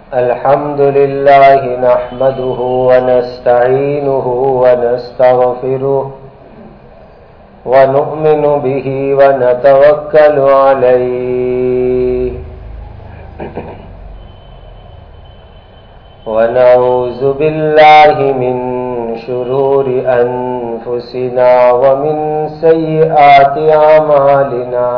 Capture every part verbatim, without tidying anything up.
الحمد لله نحمده ونستعينه ونستغفره ونؤمن به ونتوكل عليه ونعوذ بالله من شرور أنفسنا ومن سيئات أعمالنا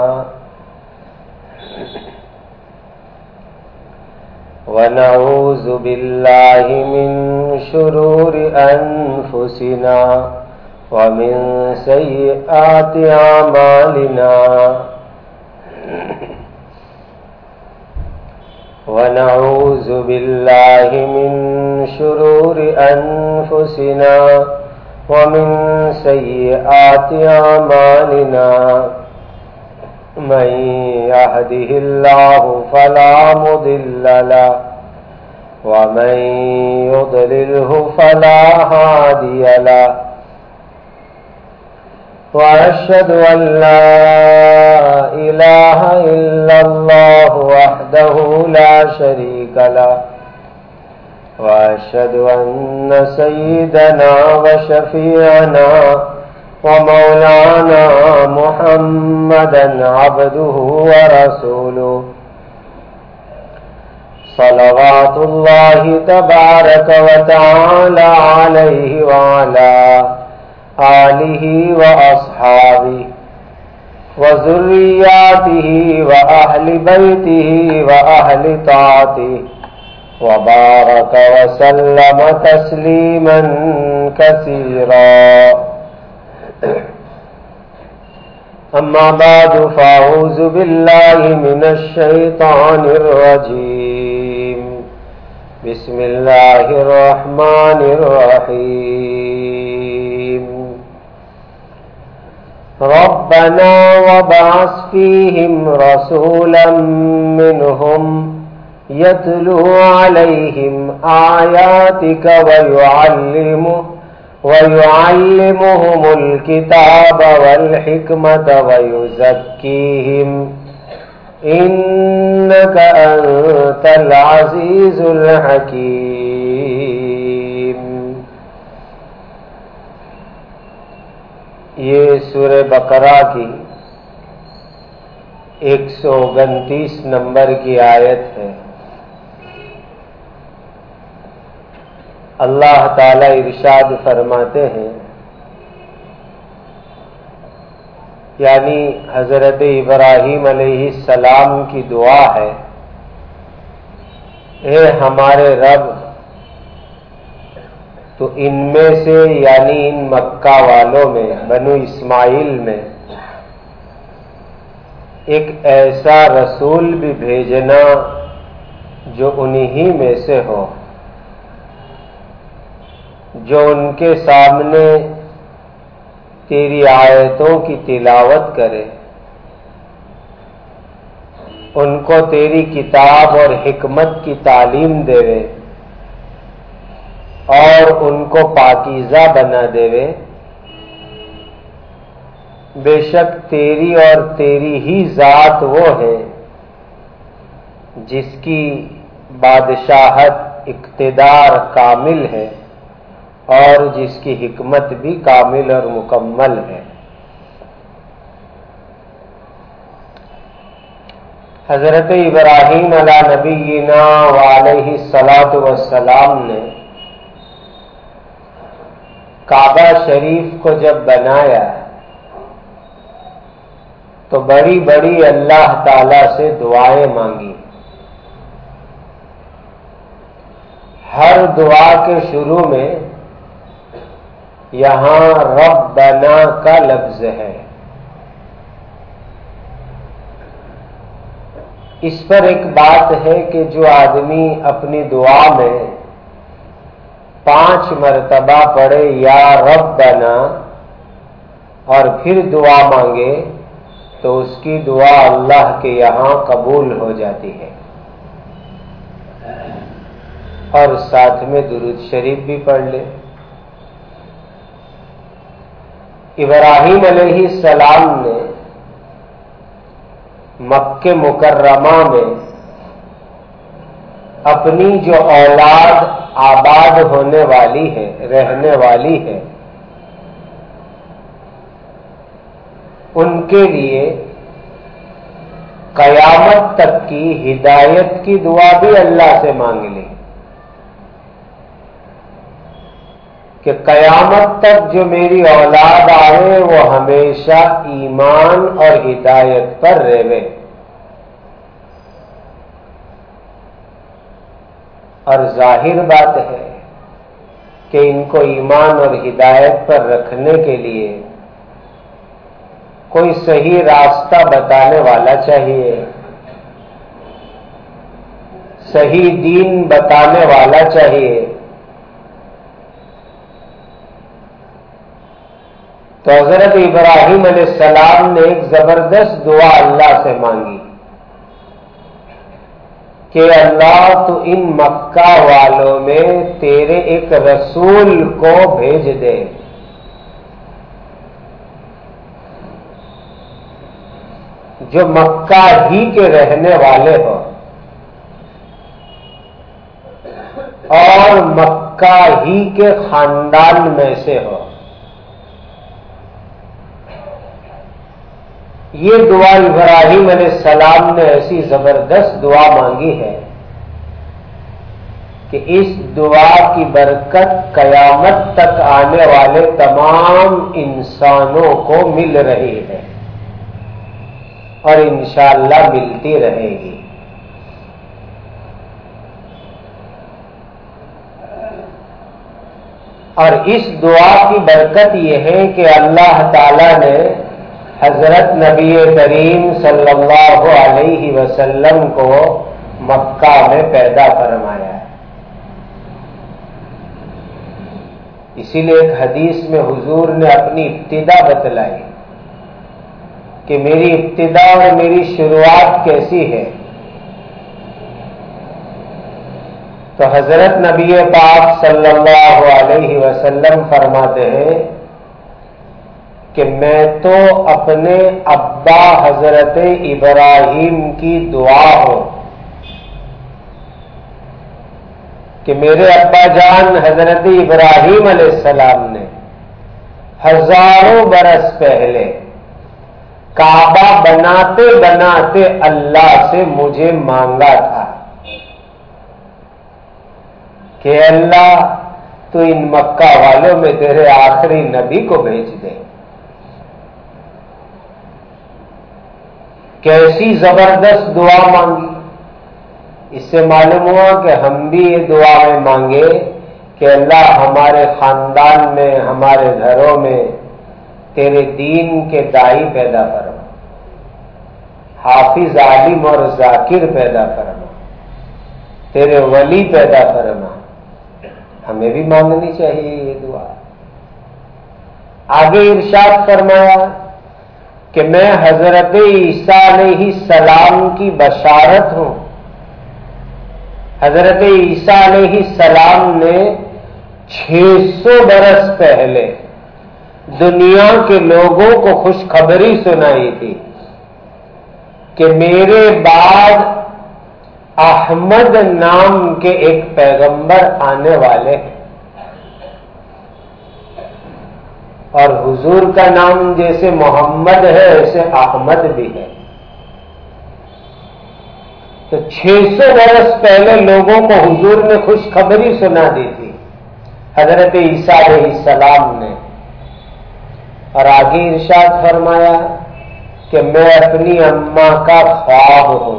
ونعوذ بالله من شرور أنفسنا ومن سيئات أعمالنا ونعوذ بالله من شرور أنفسنا ومن سيئات أعمالنا من يهده الله فلا مضل له ومن يضلله فلا هادي له وأشهد أن لا إله إلا الله وحده لا شريك له وأشهد أن سيدنا وشفيعنا ومولانا محمدا عبده ورسوله صلوات الله تبارك وتعالى عليه وعلى آله وأصحابه وذرياته وأهل بيته وأهل طاعته وبارك وسلم تسليما كثيرا. أما بعد فأعوذ بالله من الشيطان الرجيم. بسم الله الرحمن الرحيم. ربنا وابعث فيهم رسولا منهم يتلو عليهم آياتك ويعلمهم ويعلمهم الكتاب والحكمة ويزكيهم إنك أنت العزيز الحكيم. یہ سورہ بقرہ کی ایک سو انتیس نمبر کی آیت ہے. اللہ تعالی ارشاد فرماتے ہیں، یعنی حضرت ابراہیم علیہ السلام کی دعا ہے، اے ہمارے رب تو ان میں سے یعنی ان مکہ والوں میں بنو اسماعیل میں ایک ایسا رسول بھی بھیجنا جو انہی میں سے ہو، جو ان کے سامنے تیری آیتوں کی تلاوت کرے، ان کو تیری کتاب اور حکمت کی تعلیم دے اور ان کو پاکیزہ بنا دے. بے شک تیری اور تیری ہی ذات وہ ہے جس کی بادشاہت اقتدار کامل ہے اور جس کی حکمت بھی کامل اور مکمل ہے. حضرت ابراہیم علی نبینا وعلیہ الصلاۃ والسلام نے کعبہ شریف کو جب بنایا تو بڑی بڑی اللہ تعالی سے دعائیں مانگی. ہر دعا کے شروع میں یہاں ربنا کا لفظ ہے. اس پر ایک بات ہے کہ جو آدمی اپنی دعا میں پانچ مرتبہ پڑھے یا ربنا اور پھر دعا مانگے تو اس کی دعا اللہ کے یہاں قبول ہو جاتی ہے، اور ساتھ میں درود شریف بھی پڑھ لے. ابراہیم علیہ السلام نے مکہ مکرمہ میں اپنی جو اولاد آباد ہونے والی ہے، رہنے والی ہے، ان کے لیے قیامت تک کی ہدایت کی دعا بھی اللہ سے مانگ لی کہ قیامت تک جو میری اولاد آئے وہ ہمیشہ ایمان اور ہدایت پر رہے، اور ظاہر بات ہے کہ ان کو ایمان اور ہدایت پر رکھنے کے لیے کوئی صحیح راستہ بتانے والا چاہیے، صحیح دین بتانے والا چاہیے۔ تو حضرت ابراہیم علیہ السلام نے ایک زبردست دعا اللہ سے مانگی کہ اللہ تو ان مکہ والوں میں تیرے ایک رسول کو بھیج دے جو مکہ ہی کے رہنے والے ہو اور مکہ ہی کے خاندان میں سے ہو۔ یہ دعا ابراہیم علیہ السلام نے ایسی زبردست دعا مانگی ہے کہ اس دعا کی برکت قیامت تک آنے والے تمام انسانوں کو مل رہی ہے اور انشاءاللہ ملتی رہے گی۔ اور اس دعا کی برکت یہ ہے کہ اللہ تعالی نے حضرت نبی کریم صلی اللہ علیہ وسلم کو مکہ میں پیدا فرمایا ہے۔ اسی لیے ایک حدیث میں حضور نے اپنی ابتدا بتلائی کہ میری ابتدا اور میری شروعات کیسی ہے، تو حضرت نبی پاک صلی اللہ علیہ وسلم فرماتے ہیں کہ میں تو اپنے ابا حضرت ابراہیم کی دعا ہوں کہ میرے ابا جان حضرت ابراہیم علیہ السلام نے ہزاروں برس پہلے کعبہ بناتے بناتے اللہ سے مجھے مانگا تھا کہ اللہ تو ان مکہ والوں میں تیرے آخری نبی کو بھیج دے۔ کیسی زبردست دعا مانگی۔ اس سے معلوم ہوا کہ ہم بھی یہ دعا میں مانگے کہ اللہ ہمارے خاندان میں، ہمارے گھروں میں تیرے دین کے داعی پیدا فرما، حافظ عالم اور ذاکر پیدا فرما، تیرے ولی پیدا فرما۔ ہمیں بھی مانگنی چاہیے یہ دعا۔ آگے ارشاد فرمایا کہ میں حضرت عیسیٰ علیہ السلام کی بشارت ہوں۔ حضرت عیسیٰ علیہ السلام نے چھ سو برس پہلے دنیا کے لوگوں کو خوشخبری سنائی تھی کہ میرے بعد احمد نام کے ایک پیغمبر آنے والے ہیں، اور حضور کا نام جیسے محمد ہے ایسے احمد بھی ہے۔ تو چھ سو برس پہلے لوگوں کو حضور نے خوشخبری سنا دی تھی حضرت عیسیٰ علیہ السلام نے، اور آگے ارشاد فرمایا کہ میں اپنی اماں کا خواب ہوں۔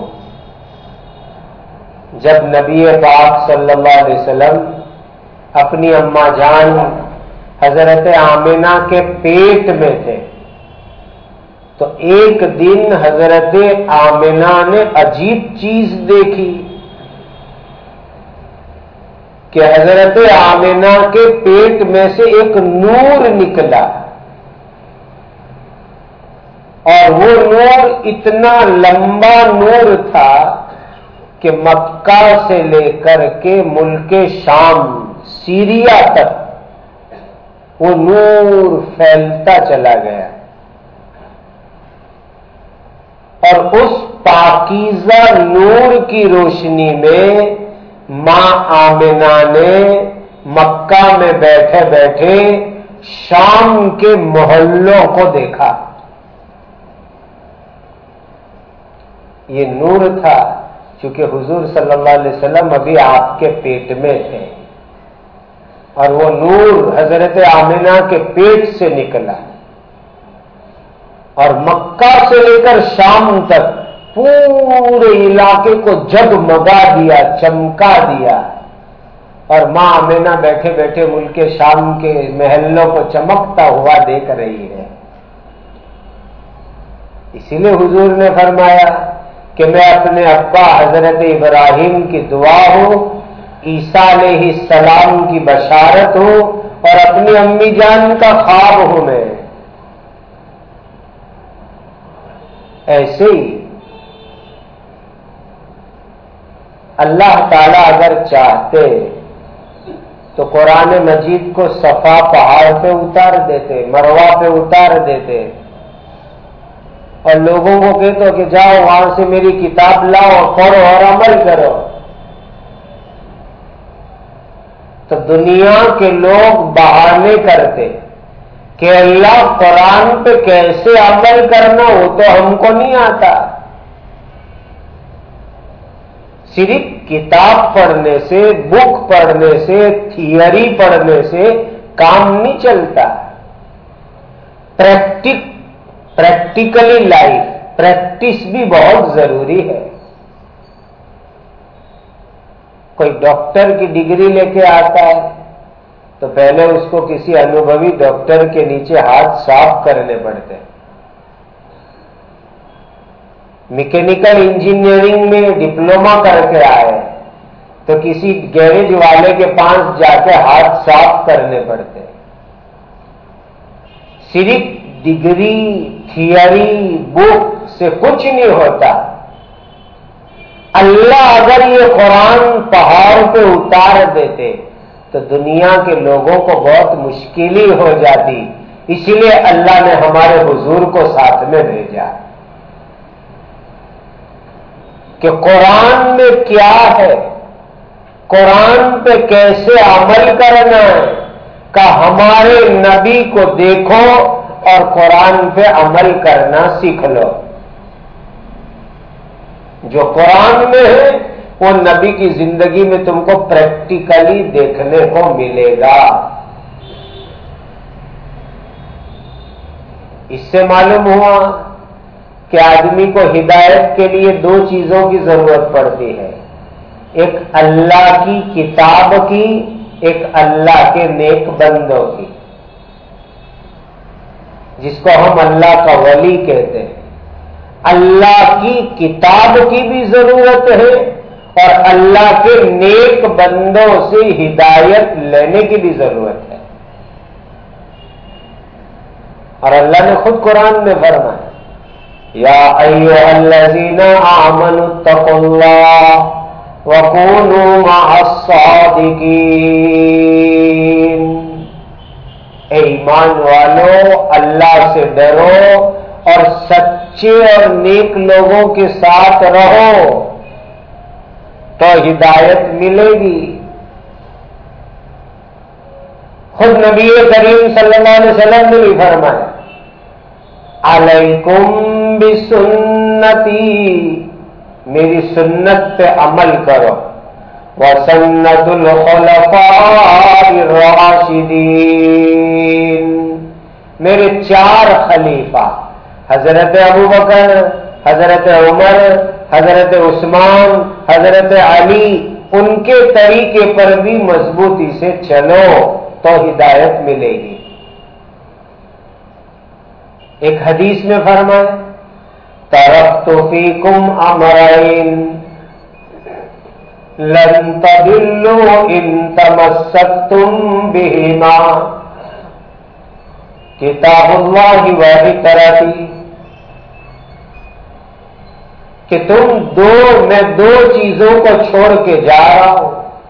جب نبی پاک صلی اللہ علیہ وسلم اپنی اماں جان حضرت آمنہ کے پیٹ میں تھے تو ایک دن حضرت آمنہ نے عجیب چیز دیکھی کہ حضرت آمنہ کے پیٹ میں سے ایک نور نکلا، اور وہ نور اتنا لمبا نور تھا کہ مکہ سے لے کر کے ملک شام سیریا تک وہ نور پھیلتا چلا گیا، اور اس پاکیزہ نور کی روشنی میں ماں آمنہ نے مکہ میں بیٹھے بیٹھے شام کے محلوں کو دیکھا. یہ نور تھا چونکہ حضور صلی اللہ علیہ وسلم ابھی آپ کے پیٹ میں تھے اور وہ نور حضرت آمنہ کے پیٹ سے نکلا اور مکہ سے لے کر شام تک پورے علاقے کو جگمگا دیا، چمکا دیا. اور ماں آمنہ بیٹھے بیٹھے ملک شام کے محلوں کو چمکتا ہوا دیکھ رہی ہے. اسی لیے حضور نے فرمایا کہ میں اپنے ابا حضرت ابراہیم کی دعا ہوں، عیسیٰ علیہ السلام کی بشارت ہوں اور اپنی امی جان کا خواب ہوں. میں ایسے ہی اللہ تعالی اگر چاہتے تو قرآن مجید کو صفا پہاڑ پہ اتار دیتے، مروہ پہ اتار دیتے اور لوگوں کو کہتے کہ جاؤ وہاں سے میری کتاب لاؤ، پڑھو اور عمل کرو. تو دنیا کے لوگ بہانے کرتے کہ اللہ قرآن پہ کیسے عمل کرنا وہ تو ہم کو نہیں آتا. صرف کتاب پڑھنے سے، بک پڑھنے سے، تھیوری پڑھنے سے کام نہیں چلتا. پریکٹک پریکٹیکلی لائف پریکٹس بھی بہت ضروری ہے. کوئی ڈاکٹر کی ڈگری لے کے آتا ہے تو پہلے اس کو کسی انوبھوی ڈاکٹر کے نیچے ہاتھ صاف کرنے پڑتے ہیں. میکینیکل انجینئرنگ میں ڈپلوما کر کے آئے تو کسی گیریج والے کے پاس جا کے ہاتھ صاف کرنے پڑتے ہیں. صرف ڈگری، تھیوری، بک سے کچھ نہیں ہوتا. اللہ اگر یہ قرآن پہاڑ پہ اتار دیتے تو دنیا کے لوگوں کو بہت مشکل ہی ہو جاتی. اسی لیے اللہ نے ہمارے حضور کو ساتھ میں بھیجا کہ قرآن میں کیا ہے، قرآن پہ کیسے عمل کرنا ہے، کہ ہمارے نبی کو دیکھو اور قرآن پہ عمل کرنا سیکھ لو. جو قرآن میں ہے وہ نبی کی زندگی میں تم کو پریکٹیکلی دیکھنے کو ملے گا. اس سے معلوم ہوا کہ آدمی کو ہدایت کے لیے دو چیزوں کی ضرورت پڑتی ہے، ایک اللہ کی کتاب کی، ایک اللہ کے نیک بندوں کی، جس کو ہم اللہ کا ولی کہتے ہیں. اللہ کی کتاب کی بھی ضرورت ہے اور اللہ کے نیک بندوں سے ہدایت لینے کی بھی ضرورت ہے. اور اللہ نے خود قرآن میں فرمایا یا ایھا الذین آمنوا اتقوا اللہ وکونوا مع الصادقین. اے ایمان والو اللہ سے ڈرو اور سچے اور نیک لوگوں کے ساتھ رہو تو ہدایت ملے گی. خود نبی کریم صلی اللہ علیہ وسلم نے بھی فرمایا علیکم بسنتی، میری سنت پہ عمل کرو، وسنت الخلفاء الراشدین، میرے چار خلیفہ حضرت ابوبکر، حضرت عمر، حضرت عثمان، حضرت علی، ان کے طریقے پر بھی مضبوطی سے چلو تو ہدایت ملے گی. ایک حدیث میں فرمایا ترکت فیکم امرین لن تضلوا ان تمسکتم بہما کتاب اللہ و اطاعتی، کہ تم دو میں دو چیزوں کو چھوڑ کے جا رہا ہوں،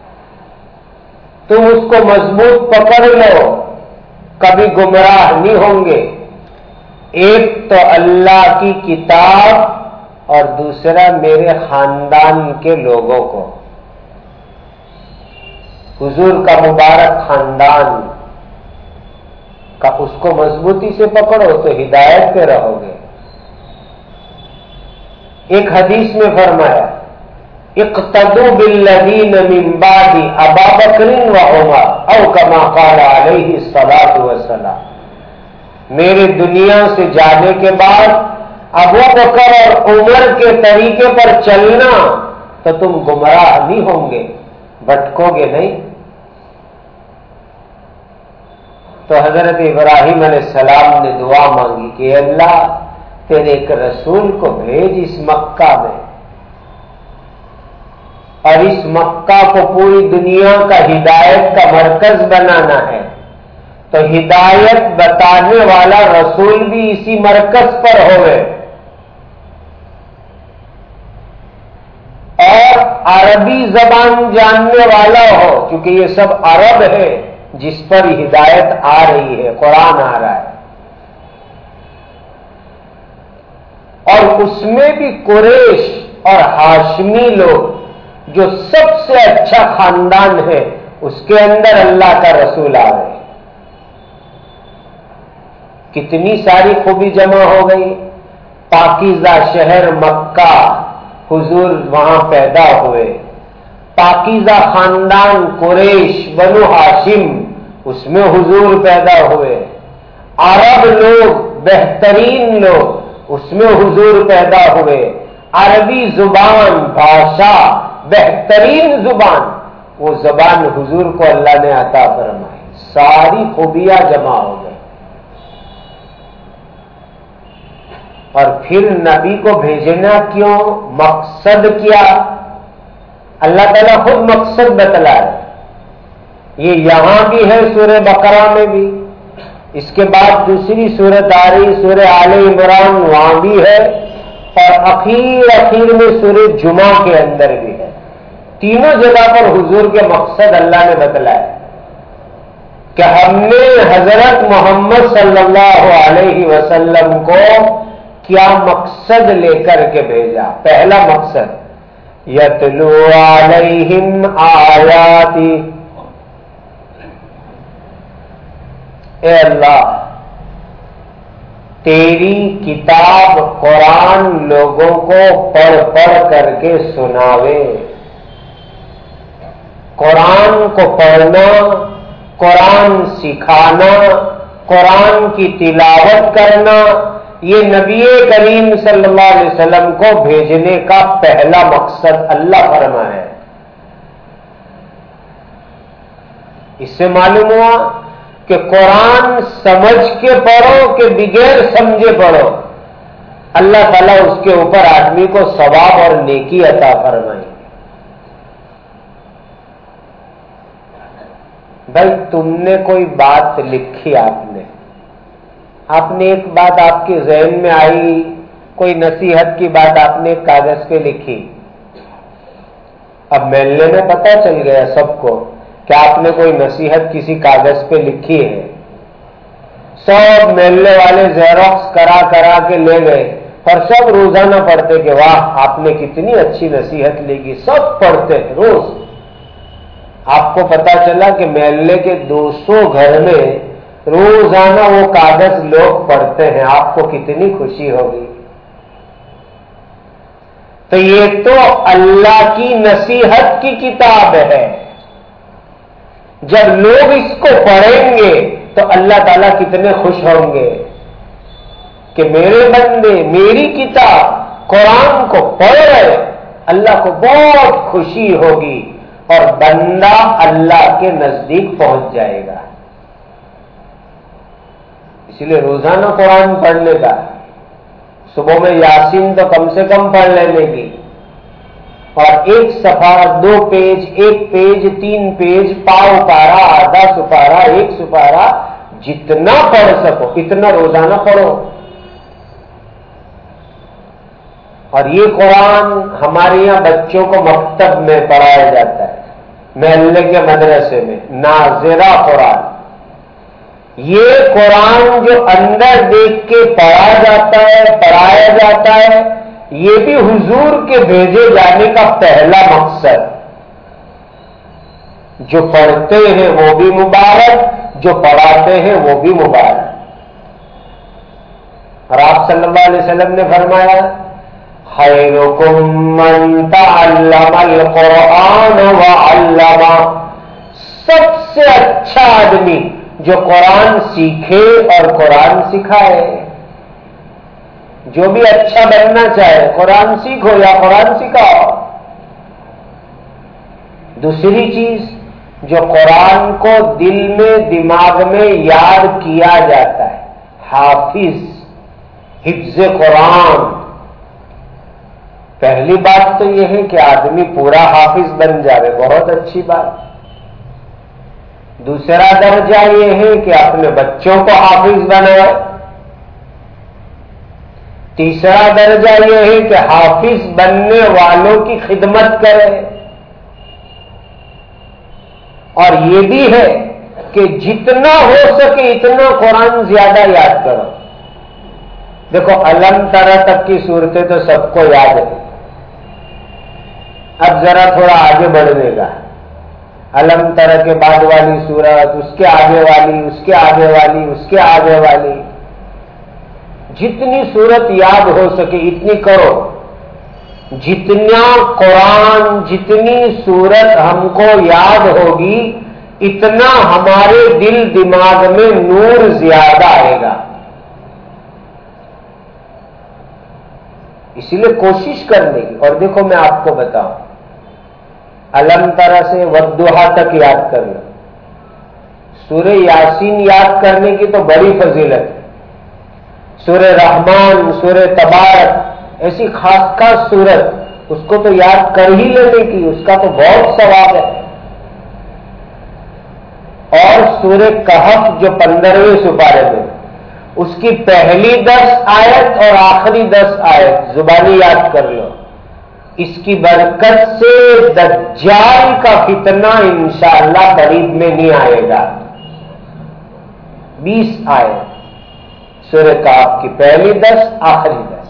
تم اس کو مضبوط پکڑ لو، کبھی گمراہ نہیں ہوں گے. ایک تو اللہ کی کتاب اور دوسرا میرے خاندان کے لوگوں کو. حضور کا مبارک خاندان کا اس کو مضبوطی سے پکڑو تو ہدایت پہ رہو گے. ایک حدیث میں فرمایا اقتدوا بالذین من بعد ابا بکر و عمر او کما قال علیہ الصلاۃ والسلام. میرے دنیا سے جانے کے بعد ابو بکر اور عمر کے طریقے پر چلنا تو تم گمراہ نہیں ہوں گے، بھٹکو گے نہیں. تو حضرت ابراہیم علیہ السلام نے دعا مانگی کہ اللہ تیرے ایک رسول کو بھیج اس مکہ میں، اور اس مکہ کو پوری دنیا کا ہدایت کا مرکز بنانا ہے، تو ہدایت بتانے والا رسول بھی اسی مرکز پر ہوئے، اور عربی زبان جاننے والا ہو، کیونکہ یہ سب عرب ہے جس پر ہدایت آ رہی ہے، قرآن آ رہا ہے. اور اس میں بھی قریش اور ہاشمی لوگ جو سب سے اچھا خاندان ہے اس کے اندر اللہ کا رسول آ رہے. کتنی ساری خوبی جمع ہو گئی. پاکیزہ شہر مکہ، حضور وہاں پیدا ہوئے. پاکیزہ خاندان قریش بنو ہاشم، اس میں حضور پیدا ہوئے. عرب لوگ، بہترین لوگ، اس میں حضور پیدا ہوئے. عربی زبان، بھاشا، بہترین زبان، وہ زبان حضور کو اللہ نے عطا فرمائی. ساری خوبیاں جمع ہو گئی. اور پھر نبی کو بھیجنا کیوں؟ مقصد کیا؟ اللہ تعالیٰ خود مقصد بتلا ہے. یہ یہاں بھی ہے سورہ بقرہ میں بھی، اس کے بعد دوسری سورت آ رہی سورہ آل عمران، وہاں بھی ہے، اور اخیر اخیر میں سورہ جمعہ کے اندر بھی ہے. تینوں جگہ پر حضور کے مقصد اللہ نے بتلایا کہ ہم نے حضرت محمد صلی اللہ علیہ وسلم کو کیا مقصد لے کر کے بھیجا. پہلا مقصد یتلو علیہم آیاتی. اے اللہ، تیری کتاب قرآن لوگوں کو پڑھ پڑھ کر کے سناوے. قرآن کو پڑھنا، قرآن سکھانا، قرآن کی تلاوت کرنا، یہ نبی کریم صلی اللہ علیہ وسلم کو بھیجنے کا پہلا مقصد اللہ فرمایا ہے. اس سے معلوم ہوا کہ قرآن سمجھ کے پڑھو کہ بغیر سمجھے پڑھو، اللہ تعالیٰ اس کے اوپر آدمی کو ثواب اور نیکی عطا فرمائے. بھائی تم نے کوئی بات لکھی، آپ نے آپ نے ایک بات آپ کے ذہن میں آئی، کوئی نصیحت کی بات آپ نے ایک کاغذ پہ لکھی. اب محلے میں پتہ چل گیا سب کو کہ آپ نے کوئی نصیحت کسی کاغذ پہ لکھی ہے. سب محلے والے زیروکس کرا کرا کے لے گئے، اور سب روزانہ پڑھتے کہ واہ آپ نے کتنی اچھی نصیحت لکھی. سب پڑھتے روز. آپ کو پتا چلا کہ محلے کے دو سو گھر میں روزانہ وہ کاغذ لوگ پڑھتے ہیں. آپ کو کتنی خوشی ہوگی. تو یہ تو اللہ کی نصیحت کی کتاب ہے. جب لوگ اس کو پڑھیں گے تو اللہ تعالیٰ کتنے خوش ہوں گے کہ میرے بندے میری کتاب قرآن کو پڑھ رہے. اللہ کو بہت خوشی ہوگی اور بندہ اللہ کے نزدیک پہنچ جائے گا. اس لیے روزانہ قرآن پڑھنے کا، صبح میں یاسین تو کم سے کم پڑھ لینے کی، اور ایک صفحہ، دو پیج، ایک پیج، تین پیج، پاؤ پارا، آدھا سپارہ، ایک سپارہ، جتنا پڑھ سکو اتنا روزانہ پڑھو. اور یہ قرآن ہمارے یہاں بچوں کو مکتب میں پڑھایا جاتا ہے، محلے کے مدرسے میں ناظرہ قرآن. یہ قرآن جو اندر دیکھ کے پڑھا جاتا ہے، پڑھایا جاتا ہے، یہ بھی حضور کے بھیجے جانے کا پہلا مقصد. جو پڑھتے ہیں وہ بھی مبارک، جو پڑھاتے ہیں وہ بھی مبارک۔ اور آپ صلی اللہ علیہ وسلم نے فرمایا خیرکم من تعلم القرآن وعلمہ، سب سے اچھا آدمی جو قرآن سیکھے اور قرآن سکھائے۔ جو بھی اچھا بننا چاہے قرآن سیکھو یا قرآن سکھاؤ۔ دوسری چیز، جو قرآن کو دل میں دماغ میں یاد کیا جاتا ہے، حافظ، حفظ قرآن۔ پہلی بات تو یہ ہے کہ آدمی پورا حافظ بن جائے، بہت اچھی بات۔ دوسرا درجہ یہ ہے کہ اپنے بچوں کو حافظ بنائے۔ تیسرا درجہ یہ ہے کہ حافظ بننے والوں کی خدمت کرے۔ اور یہ بھی ہے کہ جتنا ہو سکے اتنا قرآن زیادہ یاد کرو۔ دیکھو الم ترا تک کی صورتیں تو سب کو یاد ہے، اب ذرا تھوڑا آگے بڑھنے کا۔ الم ترا کے بعد والی صورت، اس کے آگے والی، اس کے آگے والی، اس کے آگے والی، جتنی صورت یاد ہو سکے اتنی کرو۔ جتنا قرآن، جتنی صورت ہم کو یاد ہوگی اتنا ہمارے دل دماغ میں نور زیادہ آئے گا۔ اسی لیے کوشش کرنے کی۔ اور دیکھو میں آپ کو بتاؤں، الم ترا سے والضحیٰ تک یاد کرنا، سورہ یاسین یاد کرنے کی تو بڑی فضیلت ہے۔ سورہ رحمان، سورہ تبارک، ایسی خاص خاص صورت، اس کو تو یاد کر ہی لینے کی، اس کا تو بہت ثواب ہے۔ اور سورہ کہف جو پندرہویں سپارے میں، اس کی پہلی دس آیت اور آخری دس آیت زبانی یاد کر لو۔ اس کی برکت سے دجال کا فتنہ انشاءاللہ قریب میں نہیں آئے گا۔ بیس آیت سورہ کہف کی پہلی دس، آخری دس،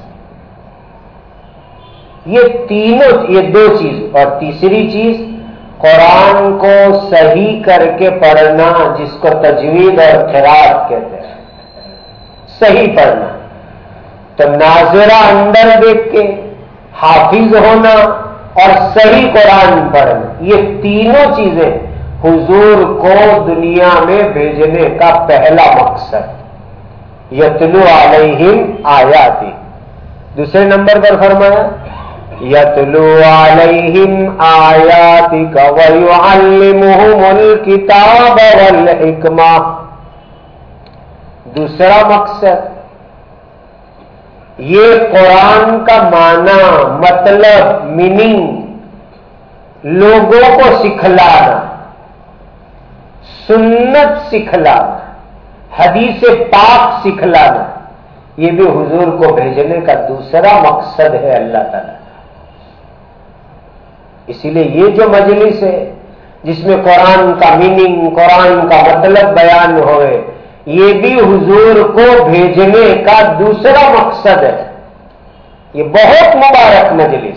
یہ تینوں، یہ دو چیز۔ اور تیسری چیز قرآن کو صحیح کر کے پڑھنا، جس کو تجوید اور قراءت کہتے ہیں، صحیح پڑھنا۔ تو ناظرہ اندر دیکھ کے حافظ ہونا اور صحیح قرآن پڑھنا، یہ تینوں چیزیں حضور کو دنیا میں بھیجنے کا پہلا مقصد۔ یتلو علیہم آیاتی، دوسرے نمبر پر فرمایا یتلو علیہم آیاتک ویعلمہم الکتاب والحکمہ۔ دوسرا مقصد یہ قرآن کا معنی، مطلب، میننگ لوگوں کو سکھلانا، سنت سکھلانا، حدیث پاک سکھلانا، یہ بھی حضور کو بھیجنے کا دوسرا مقصد ہے اللہ تعالیٰ۔ اسی لیے یہ جو مجلس ہے جس میں قرآن کا میننگ، قرآن کا مطلب بیان ہوئے، یہ بھی حضور کو بھیجنے کا دوسرا مقصد ہے۔ یہ بہت مبارک مجلس۔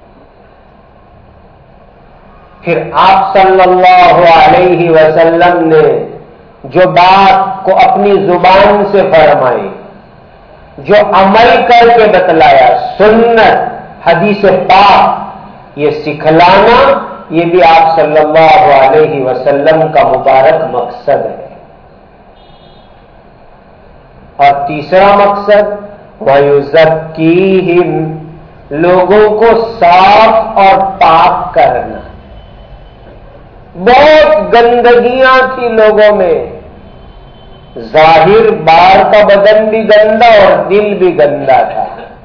پھر آپ صلی اللہ علیہ وسلم نے جو بات کو اپنی زبان سے فرمائی، جو عمل کر کے بتلایا، سنت، حدیث پاک، یہ سکھلانا، یہ بھی آپ صلی اللہ علیہ وسلم کا مبارک مقصد ہے۔ اور تیسرا مقصد وَيُزَكِّيهِمْ، لوگوں کو صاف اور پاک کرنا۔ بہت گندگیاں تھی لوگوں میں، ظاہر باہر کا بدن بھی گندا اور دل بھی گندا تھا۔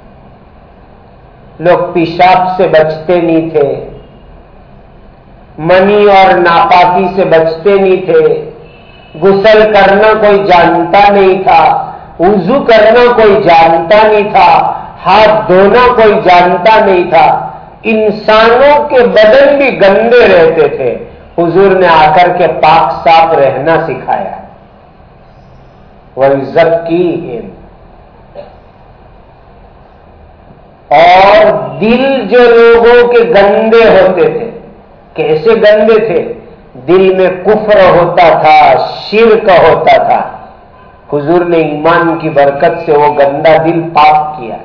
لوگ پیشاب سے بچتے نہیں تھے، منی اور ناپاکی سے بچتے نہیں تھے، غسل کرنا کوئی جانتا نہیں تھا، وضو کرنا کوئی جانتا نہیں تھا، ہاتھ دھونا کوئی جانتا نہیں تھا، انسانوں کے بدن بھی گندے رہتے تھے۔ حضور نے آ کر کے پاک صاف رہنا سکھایا۔ وَيُزَكِّيهِمْ، اور دل جو لوگوں کے گندے ہوتے تھے، کیسے گندے تھے دل میں کفر ہوتا تھا، شرک ہوتا تھا، حضور نے ایمان کی برکت سے وہ گندا دل پاک کیا۔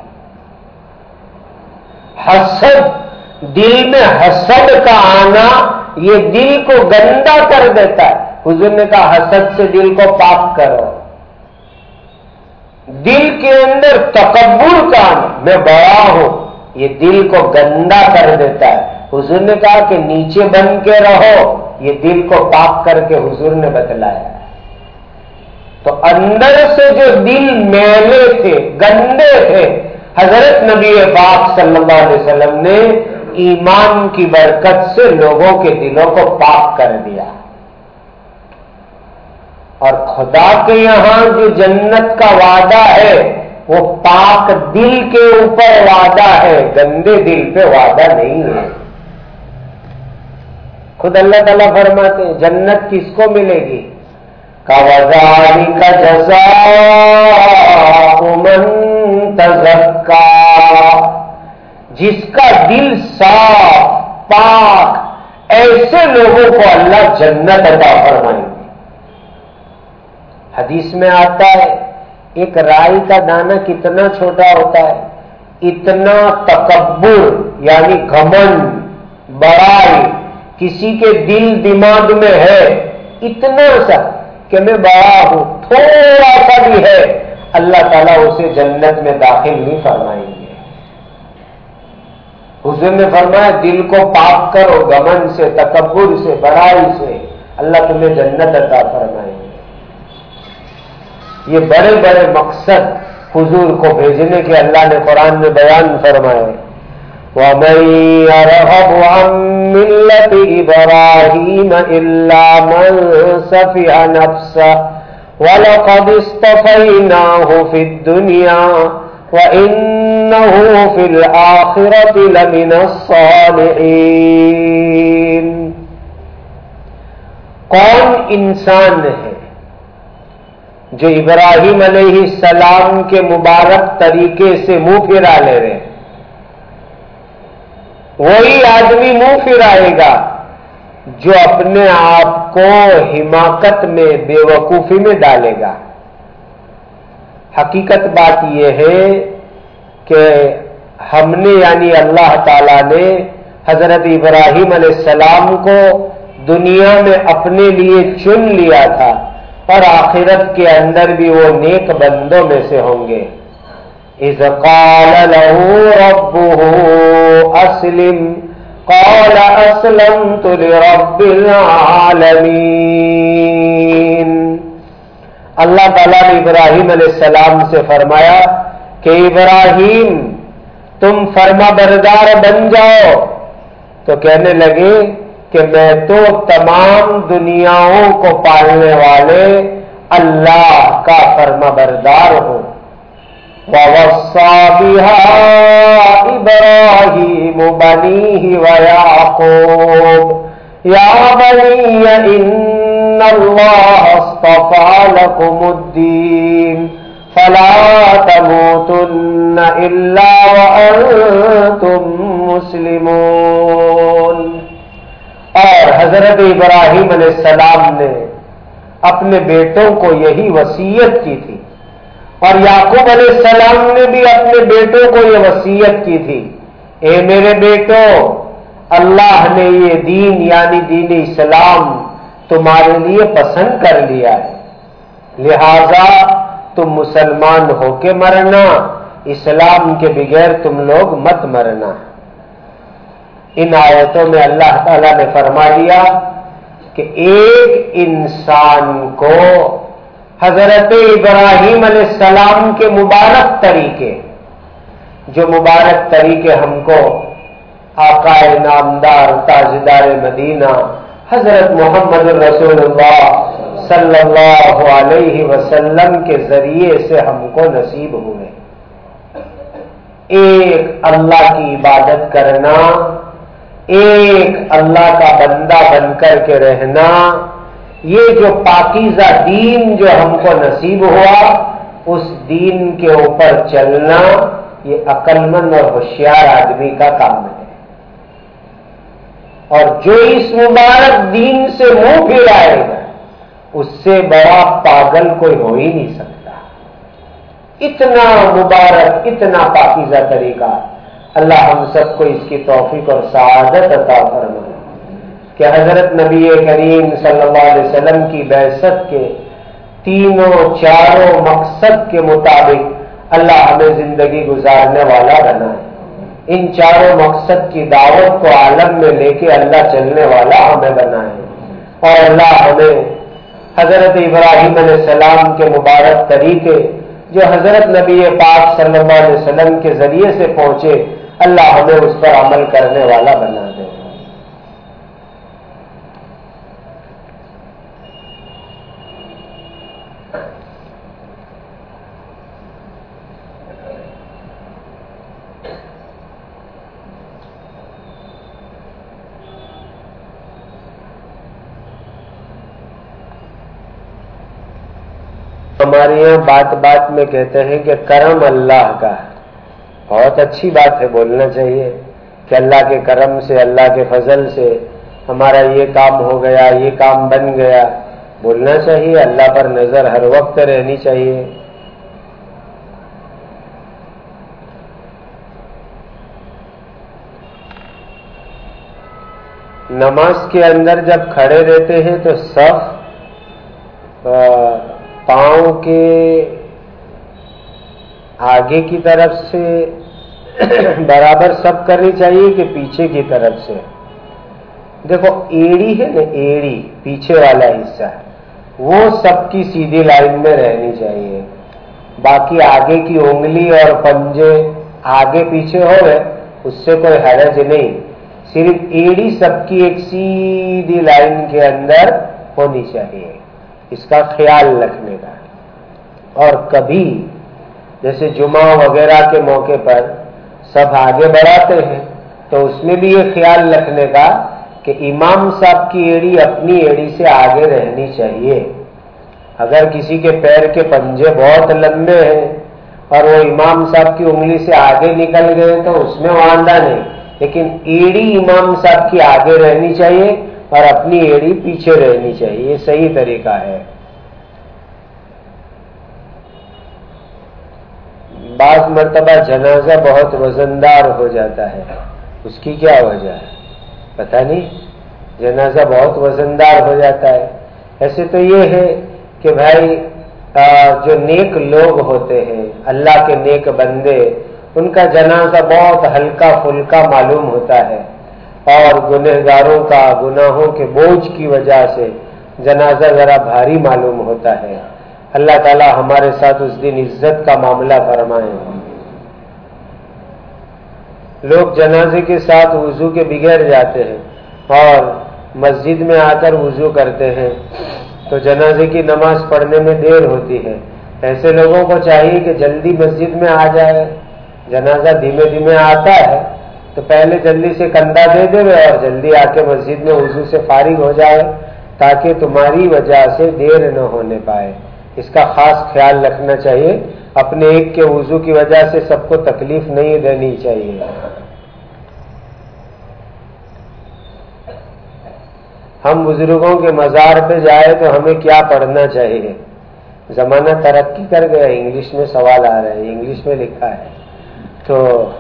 حسد، دل میں حسد کا آنا یہ دل کو گندا کر دیتا ہے۔ حضور نے کہا حسد سے دل کو پاک کرو۔ دل کے اندر تکبر کا آنا، میں بڑا ہوں، یہ دل کو گندا کر دیتا ہے۔ حضور نے کہا کہ نیچے بن کے رہو، یہ دل کو پاک کر کے حضور نے بتلایا۔ تو اندر سے جو دل میلے تھے، گندے تھے، حضرت نبی پاک صلی اللہ علیہ وسلم نے ایمان کی برکت سے لوگوں کے دلوں کو پاک کر دیا۔ اور خدا کے یہاں جو جنت کا وعدہ ہے وہ پاک دل کے اوپر وعدہ ہے، گندے دل پہ وعدہ نہیں ہے۔ خود اللہ تعالیٰ فرماتے ہیں جنت کس کو ملے گی؟ کَوَذَلِكَ جَزَاءُ مَن تَزَكَّىٰ، جس کا دل صاف پاک، ایسے لوگوں کو اللہ جنت عطا فرمائیں گے۔ حدیث میں آتا ہے ایک رائی کا دانہ کتنا چھوٹا ہوتا ہے، اتنا تکبر یعنی گھمنڈ، بڑائی کسی کے دل دماغ میں ہے، اتنا سا کہ میں بڑا ہوں، تھوڑا سا بھی ہے، اللہ تعالیٰ اسے جنت میں داخل نہیں فرمائیں گے۔ حضور نے فرمایا دل کو پاک کرو گھمنڈ سے، تکبر سے، بڑائی سے، اللہ تمہیں جنت عطا فرمائیں گے۔ یہ بڑے بڑے مقصد حضور کو بھیجنے کے اللہ نے قرآن میں بیان فرمائے۔ وَمَن يَرْغَبُ عَن مِّلَّةِ إِبْرَاهِيمَ إِلَّا مَن سَفِهَ نَفْسَهُ وَلَقَدِ اصْطَفَيْنَاهُ فِي الدُّنْيَا وَإِنَّهُ فِي الْآخِرَةِ لَمِنَ الصَّالِحِينَ۔ کون انسان ہے جو ابراہیم علیہ السلام کے مبارک طریقے سے منہ پھرا لے رہے ہیں؟ وہی آدمی منہ پھرائے گا جو اپنے آپ کو حماقت میں، بے وقوفی میں ڈالے گا۔ حقیقت بات یہ ہے کہ ہم نے یعنی اللہ تعالی نے حضرت ابراہیم علیہ السلام کو دنیا میں اپنے لیے چن لیا تھا، اور آخرت کے اندر بھی وہ نیک بندوں میں سے ہوں گے۔ اذ قال له ربه اسلم قال اسلمت لرب العالمین۔ اللہ تعالیٰ نے ابراہیم علیہ السلام سے فرمایا کہ ابراہیم تم فرما بردار بن جاؤ، تو کہنے لگے کہ میں تو تمام دنیاؤں کو پالنے والے اللہ کا فرما بردار ہوں۔ وَوَصَّى بِهَا إِبْرَاهِيمُ بَنِيهِ وَيَعْقُوبُ يَا بَنِيَّ إِنَّ اللَّهَ اصْطَفَىٰ لَكُمُ الدِّينَ فَلَا تَمُوتُنَّ إِلَّا وَأَنتُم مُّسْلِمُونَ۔ اور حضرت ابراہیم علیہ السلام نے اپنے بیٹوں کو یہی وصیت کی تھی، اور یعقوب علیہ السلام نے بھی اپنے بیٹوں کو یہ وصیت کی تھی، اے میرے بیٹو، اللہ نے یہ دین یعنی دین اسلام تمہارے لیے پسند کر لیا ہے، لہذا تم مسلمان ہو کے مرنا، اسلام کے بغیر تم لوگ مت مرنا۔ ان آیتوں میں اللہ تعالیٰ نے فرما دیا کہ ایک انسان کو حضرت ابراہیم علیہ السلام کے مبارک طریقے، جو مبارک طریقے ہم کو آقا نامدار تاجدار مدینہ حضرت محمد رسول اللہ صلی اللہ علیہ وسلم کے ذریعے سے ہم کو نصیب ہوئے۔ ایک اللہ کی عبادت کرنا، ایک اللہ کا بندہ بن کر کے رہنا، یہ جو پاکیزہ دین جو ہم کو نصیب ہوا، اس دین کے اوپر چلنا، یہ عقل مند اور ہوشیار آدمی کا کام ہے۔ اور جو اس مبارک دین سے منہ پھیرائے گا اس سے بڑا پاگل کوئی ہو ہی نہیں سکتا. اتنا مبارک، اتنا پاکیزہ طریقہ. اللہ ہم سب کو اس کی توفیق اور سعادت عطا فرمائے کہ حضرت نبی کریم صلی اللہ علیہ وسلم کی بعثت کے تینوں چاروں مقصد کے مطابق اللہ ہمیں زندگی گزارنے والا بنائے. ان چاروں مقصد کی دعوت کو عالم میں لے کے اللہ چلنے والا ہمیں بنائے. اور اللہ ہمیں حضرت ابراہیم علیہ السلام کے مبارک طریقے جو حضرت نبی پاک صلی اللہ علیہ وسلم کے ذریعے سے پہنچے، اللہ ہمیں اس پر عمل کرنے والا بنا دے. ہمارے یہاں بات بات میں کہتے ہیں کہ کرم اللہ کا ہے. بہت اچھی بات ہے، بولنا چاہیے کہ اللہ کے کرم سے، اللہ کے فضل سے ہمارا یہ کام ہو گیا، یہ کام بن گیا. بولنا چاہیے، اللہ پر نظر ہر وقت رہنی چاہیے. نماز کے اندر جب کھڑے رہتے ہیں تو صف پاؤں کے آگے کی طرف سے برابر سب کرنی چاہیے کہ پیچھے کی طرف سے؟ دیکھو ایڑی ہے نا، ایڑی پیچھے والا حصہ وہ سب کی سیدھی لائن میں رہنی چاہیے. باقی آگے کی انگلی اور پنجے آگے پیچھے ہو گئے اس سے کوئی حرج نہیں. صرف ایڑی سب کی ایک سیدھی لائن کے اندر ہونی چاہیے، اس کا خیال رکھنے کا. اور کبھی جیسے جمعہ وغیرہ کے موقع پر سب آگے بڑھاتے ہیں تو اس میں بھی یہ خیال رکھنے کا کہ امام صاحب کی ایڑی اپنی ایڑی سے آگے رہنی چاہیے. اگر کسی کے پیر کے پنجے بہت لمبے ہیں اور وہ امام صاحب کی انگلی سے آگے نکل گئے تو اس میں واندہ نہیں، لیکن ایڑی امام صاحب کی آگے رہنی چاہیے اور اپنی ایڑی پیچھے رہنی چاہیے. یہ صحیح طریقہ ہے. بعض مرتبہ جنازہ بہت وزندار ہو جاتا ہے، اس کی کیا وجہ ہے پتہ نہیں. جنازہ بہت وزندار ہو جاتا ہے. ایسے تو یہ ہے کہ بھائی جو نیک لوگ ہوتے ہیں، اللہ کے نیک بندے، ان کا جنازہ بہت ہلکا پھلکا معلوم ہوتا ہے اور گنہگاروں کا گناہوں کے بوجھ کی وجہ سے جنازہ ذرا بھاری معلوم ہوتا ہے. اللہ تعالی ہمارے ساتھ اس دن عزت کا معاملہ فرمائے. لوگ جنازے کے ساتھ وضو کے بگڑ جاتے ہیں اور مسجد میں آ کر وضو کرتے ہیں تو جنازے کی نماز پڑھنے میں دیر ہوتی ہے. ایسے لوگوں کو چاہیے کہ جلدی مسجد میں آ جائے. جنازہ دھیمے دھیمے آتا ہے تو پہلے جلدی سے کندھا دے دے اور جلدی آ کے مسجد میں وضو سے فارغ ہو جائے تاکہ تمہاری وجہ سے دیر نہ ہونے پائے. اس کا خاص خیال رکھنا چاہیے. اپنے ایک کے وضو کی وجہ سے سب کو تکلیف نہیں دینی چاہیے. ہم بزرگوں کے مزار پہ جائے تو ہمیں کیا پڑھنا چاہیے؟ زمانہ ترقی کر گیا، انگلش میں سوال آ رہے ہیں، انگلش میں لکھا ہے. تو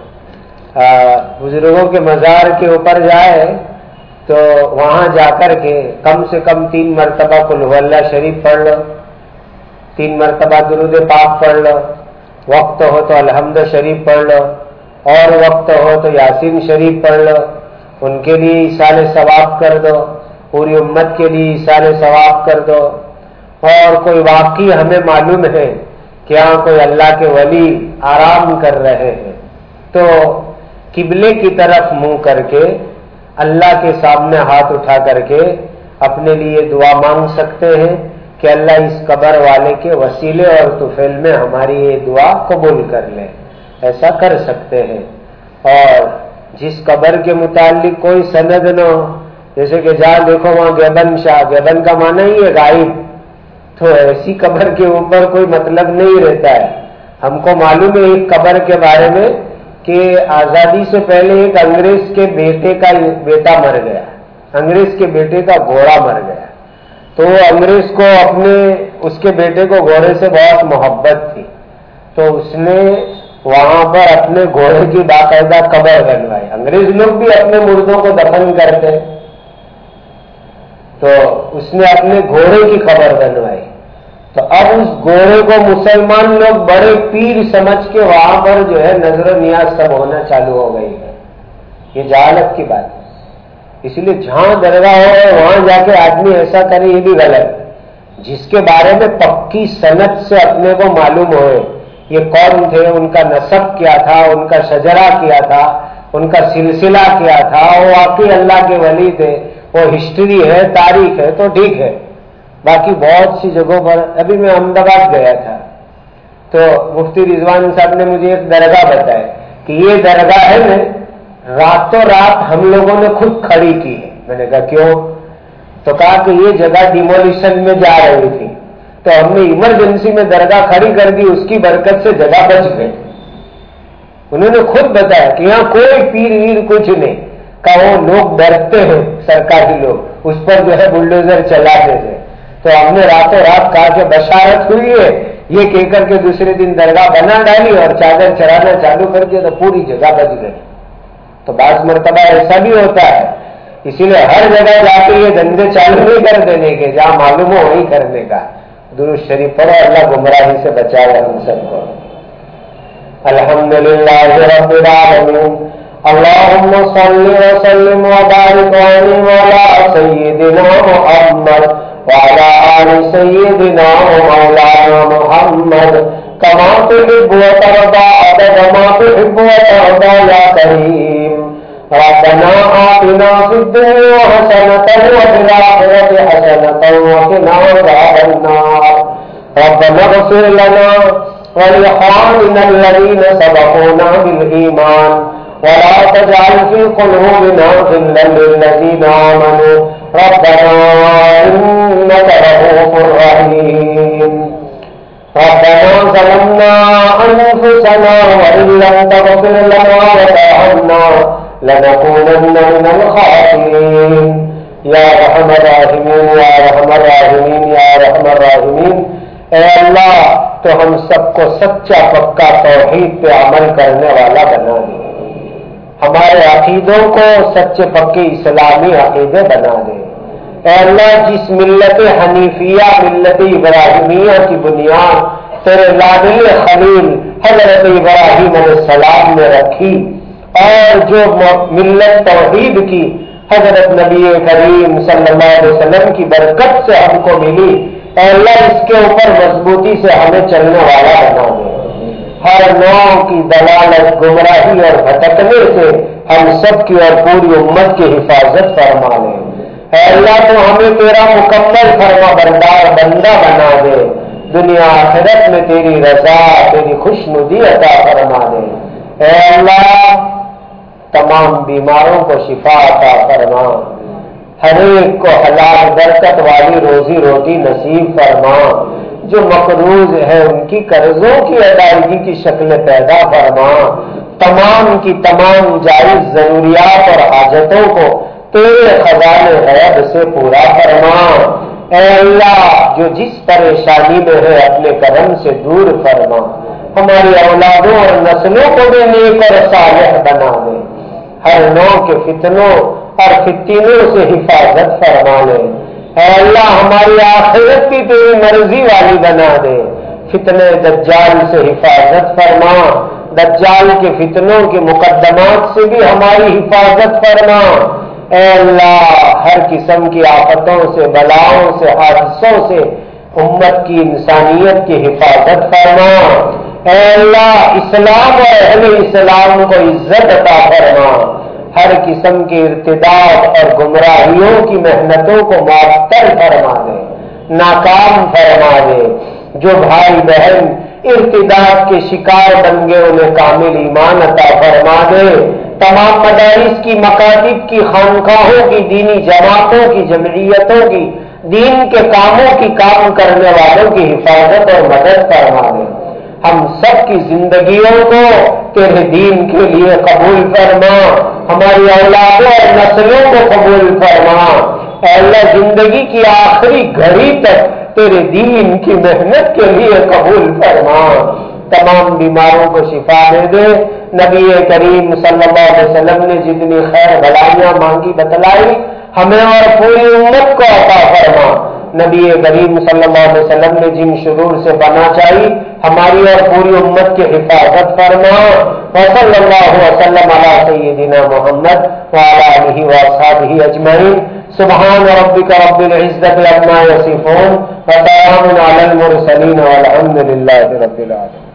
بزرگوں کے مزار کے اوپر جائے تو وہاں جا کر کے کم سے کم تین مرتبہ قل هو اللہ شریف پڑھ لو، تین مرتبہ درود پاک پڑھ لو، وقت ہو تو الحمد شریف پڑھ لو، اور وقت ہو تو یاسین شریف پڑھ لو. ان کے لیے ایصال ثواب کر دو، پوری امت کے لیے ایصال ثواب کر دو. اور کوئی واقعی ہمیں معلوم ہے کہ یہاں کوئی اللہ کے ولی آرام کر رہے ہیں تو قبلے کی طرف منہ کر کے اللہ کے سامنے ہاتھ اٹھا کر کے اپنے لیے دعا مانگ سکتے ہیں کہ اللہ اس قبر والے کے وسیلے اور طفیل میں ہماری یہ دعا قبول کر لے. ایسا کر سکتے ہیں. اور جس قبر کے متعلق کوئی سند نہ ہو، جیسے کہ جہاں دیکھو وہاں گیبن شاہ، گیبن کا معنی ہی ہے غائب، تو ایسی قبر کے اوپر کوئی مطلب نہیں رہتا ہے. ہم کو معلوم ہے ایک قبر کے بارے میں کہ آزادی سے پہلے ایک انگریز کے بیٹے کا بیٹا مر گیا انگریز کے بیٹے کا گھوڑا مر گیا، تو انگریز کو اپنے اس کے بیٹے کو گھوڑے سے بہت محبت تھی، تو اس نے وہاں پر اپنے گھوڑے کی باقاعدہ قبر بنوائی۔ انگریز لوگ بھی اپنے مردوں کو دفن کرتے، تو اس نے اپنے گھوڑے کی قبر بنوائی۔ تو اب اس گھوڑے کو مسلمان لوگ بڑے پیر سمجھ کے وہاں پر جو ہے نظر و نیاز سب ہونا چالو ہو گئی ہے۔ یہ جہالت کی بات ہے، اس لیے جہاں درگاہ ہو وہاں جا کے آدمی ایسا کرے یہ بھی غلط ہے۔ جس کے بارے میں پکی سند سے اپنے کو معلوم ہوئے یہ کون تھے، ان کا نسب کیا تھا، ان کا شجرہ کیا تھا، ان کا سلسلہ کیا تھا، وہ واقعی اللہ کے ولی تھے، وہ ہسٹری ہے، تاریخ ہے تو ٹھیک ہے۔ باقی بہت سی جگہوں پر، ابھی میں احمد آباد گیا تھا تو مفتی رضوان صاحب نے مجھے ایک درگاہ بتایا کہ یہ درگاہ ہے نا راتوں رات ہم لوگوں نے خود کھڑی کی ہے۔ میں نے کہا کیوں؟ تو کہا کہ یہ جگہ ڈیمولیشن میں جا رہی تھی تو ہم نے ایمرجنسی میں درگاہ کھڑی کر دی، اس کی برکت سے جگہ بچ گئی۔ انہوں نے خود بتایا کہ یہاں کوئی پیر ویر کچھ نہیں، کہ وہ لوگ ڈرتے ہیں سرکاری لوگ، اس پر جو ہے بلڈوزر چلاتے تھے۔ تو ہم نے راتوں رات کہا کہ بشارت ہوئی ہے، یہ کہہ کر کے دوسرے دن درگاہ بنا ڈالی اور چادر چڑھانا چالو کر دیا تو پوری جگہ بچ گئی۔ تو بعض مرتبہ ایسا بھی ہوتا ہے، اسی لیے ہر جگہ جا کے یہ دھندے چالو نہیں کر دینے کے، جہاں معلوم ہو وہی کرنے کا۔ درود شریف پڑھو، اللہ گمراہی سے بچائے ہم سب کو۔ الحمدللہ رب العالمین، اللہم صل وسلم وبارک وانعم علی سیدنا محمد وعلی آل سیدنا مولانا محمد کما تحب وترضى عدد ما تحب وترضى یا کریم۔ ربنا آتنا فی الدنیا حسنة وفی الآخرة حسنة وقنا عذاب النار۔ ربنا اغفر لنا ولإخواننا الذين سبقونا بالإيمان ولا تجعل في قلوبنا غلا للذين آمنوا ربنا إنك رؤوف رحيم۔ ربنا ظلمنا أنفسنا وإن لم تغفر لنا وترحمنا لنكونن من الخاسرين۔ یا ارحم الراحمین، یا ارحم الراحمین، یا ارحم الراحمین، اے اللہ تو ہم سب کو سچا پکا توحید پہ عمل کرنے والا بنا دے، ہمارے عقیدوں کو سچے پکے اسلامی عقیدے بنا دے۔ اے اللہ جس ملت حنیفیہ ملت ابراہیمیہ کی بنیاد تیرے لاڈلے خلیل حضرت ابراہیم علیہ السلام نے رکھی، اور جو ملت توحید کی حضرت نبی کریم صلی اللہ علیہ وسلم کی برکت سے ہم کو ملی، اے اللہ اس کے اوپر مضبوطی سے ہمیں چلنے والا بنا دے۔ ہر نوع کی دلالت، گمراہی اور بھٹکنے سے ہم سب کی اور پوری امت کی حفاظت فرما لے۔ اے اللہ تو ہمیں تیرا مکمل فرما بردار بندہ بنا دے، دنیا آخرت میں تیری رضا، تیری خوشنودی عطا فرما دے۔ اے اللہ تمام بیماروں کو شفا عطا فرما، ہر ایک کو حلال برکت والی روزی روٹی نصیب فرما، جو مقروض ہے ان کی قرضوں کی ادائیگی کی شکل پیدا فرما، تمام کی تمام جائز ضروریات اور حاجتوں کو تیرے خزانے غیب سے پورا فرما۔ اے اللہ جو جس پریشانی میں ہے اپنے کرم سے دور فرما، ہماری اولادوں اور نسلوں کو بھی نیک اور صالح بنا دے، ہر نوع کے فتنوں اور فتنوں سے حفاظت فرما لے۔ اے اللہ ہماری آخرت بھی تیری مرضی والی بنا دے، فتنہ دجال سے حفاظت فرما، دجال کے فتنوں کے مقدمات سے بھی ہماری حفاظت فرما۔ اے اللہ ہر قسم کی آفتوں سے، بلاؤں سے، حادثوں سے امت کی، انسانیت کی حفاظت فرما۔ اے اللہ اسلام اور اہل اسلام کو عزت عطا فرما، ہر قسم کے ارتداد اور گمراہیوں کی محنتوں کو معطل فرما دے، ناکام فرما دے۔ جو بھائی بہن ارتداد کے شکار بن گئے انہیں کامل ایمان عطا فرما دے، تمام مدارس کی، مکاتب کی، خانقاہوں کی، دینی جماعتوں کی، جمعیتوں کی، دین کے کاموں کی کام کرنے والوں کی حفاظت اور مدد فرما دے۔ ہم سب کی زندگیوں کو تیرے دین کے لیے قبول فرما، ہماری اولادوں اور نسلوں کو قبول فرما۔ اے اللہ زندگی کی آخری گھڑی تک تیرے دین کی محنت کے لیے قبول فرما، تمام بیماروں کو شفا دے دے۔ نبی کریم صلی اللہ علیہ وسلم نے جتنی خیر بھلائیاں مانگی بتلائی ہمیں اور پوری امت کو عطا فرما۔ نبی کریم صلی اللہ علیہ وسلم نے جن شرور سے بنا چاہی ہماری اور پوری امت کی حفاظت فرما۔ وصلی اللہ وسلم علی سیدنا محمد وعلی آلہ واصحابہ اجمعین۔ سبحان ربک رب العزۃ عما یصفون وسلام علی المرسلین والحمد للہ رب العالمین۔